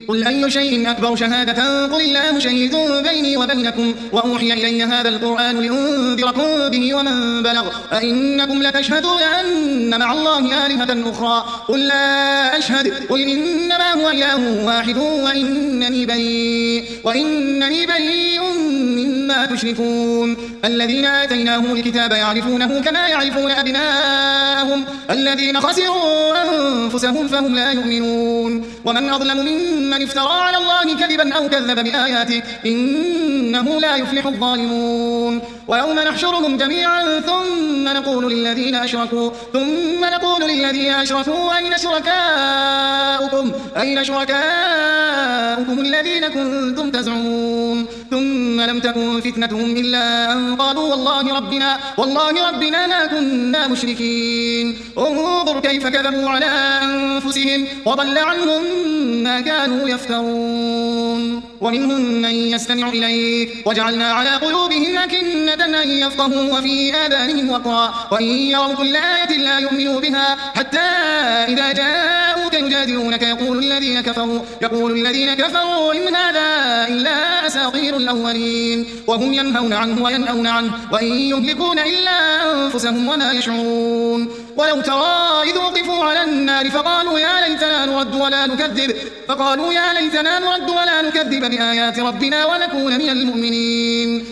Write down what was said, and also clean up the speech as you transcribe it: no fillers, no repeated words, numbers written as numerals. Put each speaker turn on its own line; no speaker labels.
قل أي شيء أكبر شهادة قل الله شهيد بيني وبينكم وأوحي إلي هذا القرآن لأنذركم به ومن بلغ أئنكم لتشهدون أن مع الله آلهة أخرى قل لا أشهد قل إنما هو إله واحد وإنني بريء مما تشركون الذين آتيناهم الكتاب يعرفونه كما يعرفون أبناءهم الذين خسروا أنفسهم فهم لا يؤمنون ومن أظلم ممن افترى على الله كذبا أو كذب بآياته إنه لا يفلح الظالمون ويوم نحشرهم جميعا ثم نقول للذين أشركوا أين شركاؤكم الذين كنتم تزعمون ثم لم تكن فتنتهم إلا أن قالوا والله ربنا ما كنا مشركين انظر كيف كذبوا على أنفسهم وضل عنهم ما كانوا يفترون ومنهم من يستمع إليك وجعلنا على قلوبهم أكنة أن يفقهوا وفي آذانهم وقرا وإن يروا كل آية لا يؤمنوا بها حتى إذا جاءوك يجادلونك يقول الذين كفروا إن هذا إلا أساطير الأولين وهم ينهون عنه وينأون عنه وإن يهلكون إلا أنفسهم وما يشعرون ولو ترى إذ وقفوا على النار فقالوا يا ليتنا نرد ولا نكذب بآيات ربنا ونكون من المؤمنين